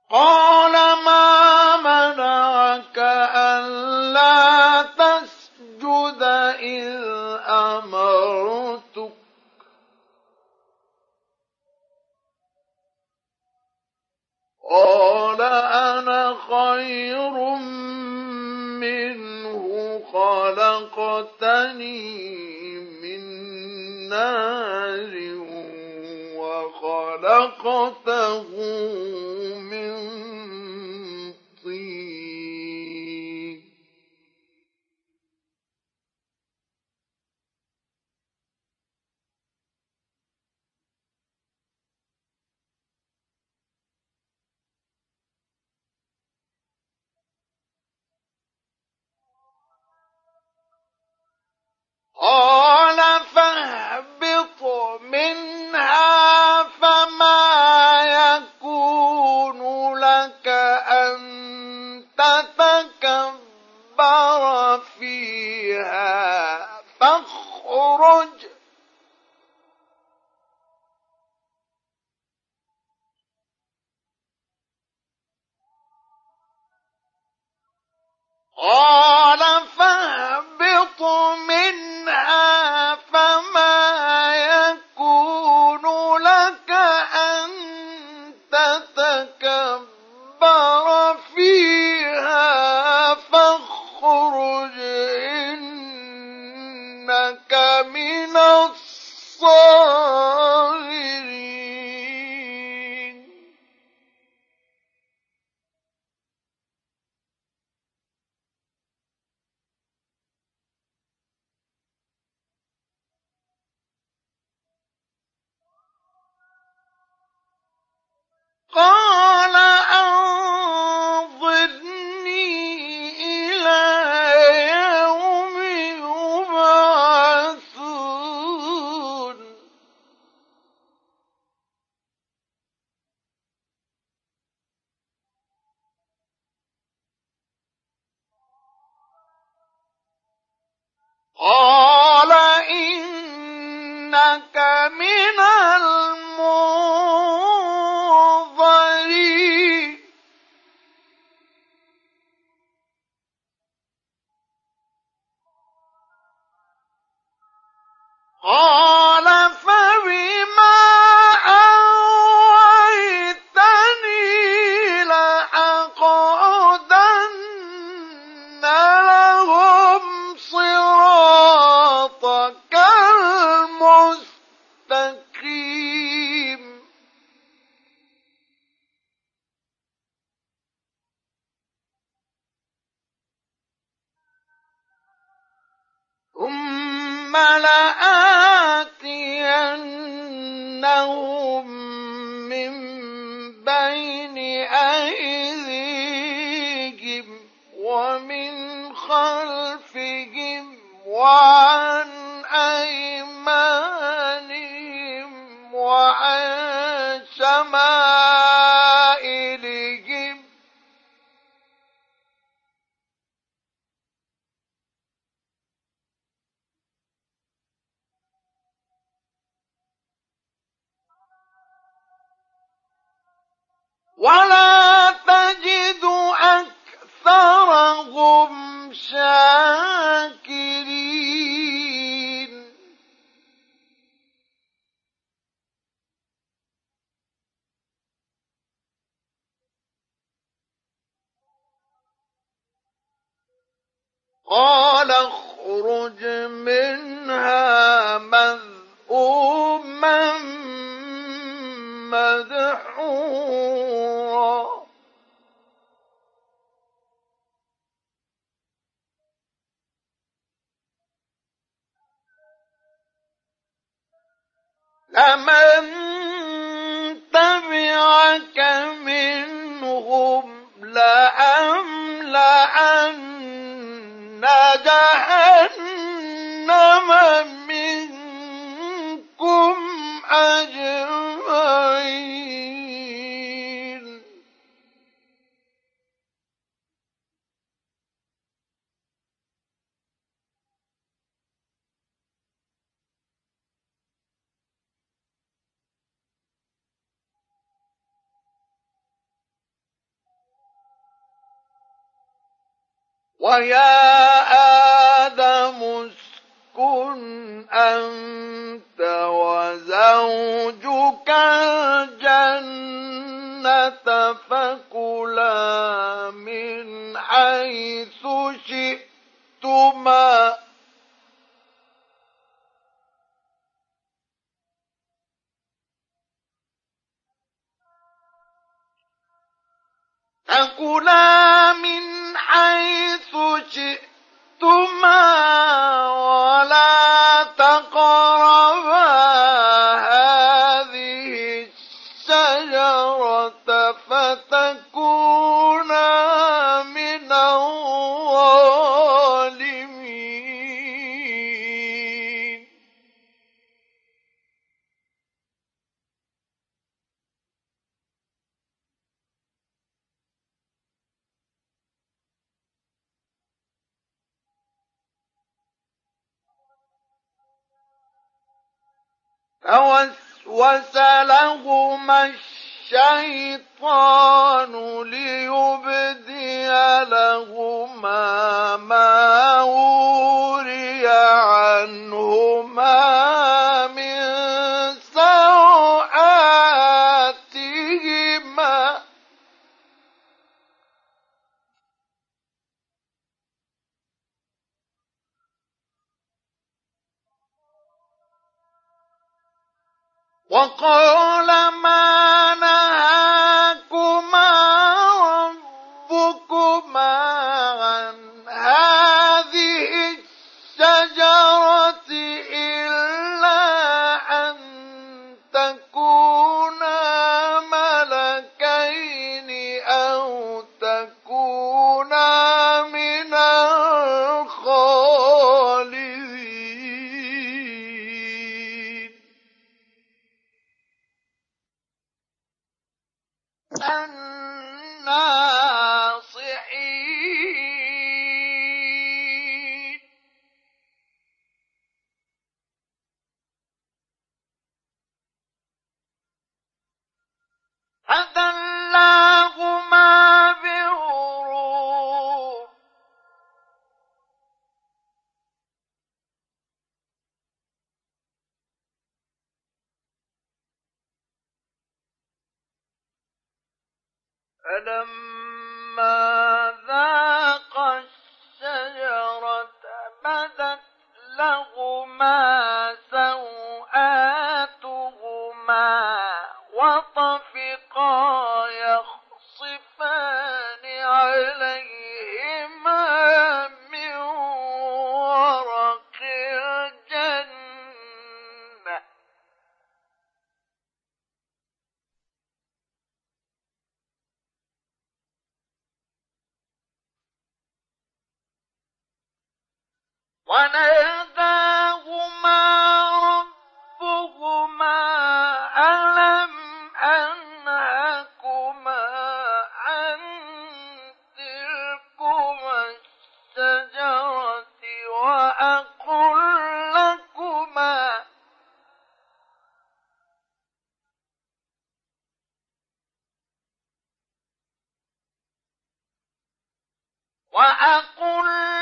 قَالَ مَا مَنَعَكَ أَلَّا تَسْجُدَ إِذْ أَمَرْتُكَ ۖ قَالَ أَنَا خَيْرٌ مِّنْهُ خَلَقْتَنِي مِن نَّارٍ وَخَلَقْتَهُ مِن طِينٍ. قَالَ فَاهْبِطْ مِنْهَا فَمَا يَكُونُ لَكَ أَن تَتَكَبَّرَ فِيهَا فَاخْرُجْ قَالَ فَاهْبِطْ مِنْهَا فَمَا يَكُونُ لَكَ أَن تَتَكَبَّرَ فِيهَا فَاخْرُجْ إِنَّكَ مِنَ الصَّاغِرِينَ. قَالَ أَنظِرْنِي إِلَىٰ يَوْمِ يُبْعَثُونَ قَالَ إِنَّكَ مِنَ الْمُنظَرِينَ قَالَ فَبِمَا أَغْوَيْتَنِي لَأَقْعُدَنَّ لَهُمْ صِرَاطَكَ الْمُسْتَقِيمَ ثُمَّ لَآتِيَنَّهُم مِّن بَيْنِ أَيْدِيهِمْ وَمِنْ خَلْفِهِمْ وَعَنْ أَيْمَانِهِمْ وَعَن شَمَائِلِهِمْ وَلَا تَجِدُ أَكْثَرَهُمْ شَاكِرِينَ قَالَ اخْرُجْ مِنْهَا مَذْءُومًا مَّدْحُورًا لَمَن تَبِعَكَ مِنْهُمْ لَأَمْلَأَنَّ جَهَنَّمَ مِنكُمْ أَجْمَعِينَ ويا آدم اسكن أنت وزوجك الجنة فكلا من حيث شئتما ولا تقربا هذه الشجرة فتكونا من الظالمين فوسوس لهما الشيطان ليبدي لهما ما وري عنهما من سوآتهما وقال ما نهاكما ربكما عن هذه الشجرة إلا أن تكونا ملكين أو تكونا من الخالدين الناصحين فدلاهما بغرور فلما ذاقا الشجرة بدت لهما سوآتهما وطفقا يخصفان عليهما من ورق الجنة وناداهما ربهما ألم أنهكما عن تلكما الشجرة وأقل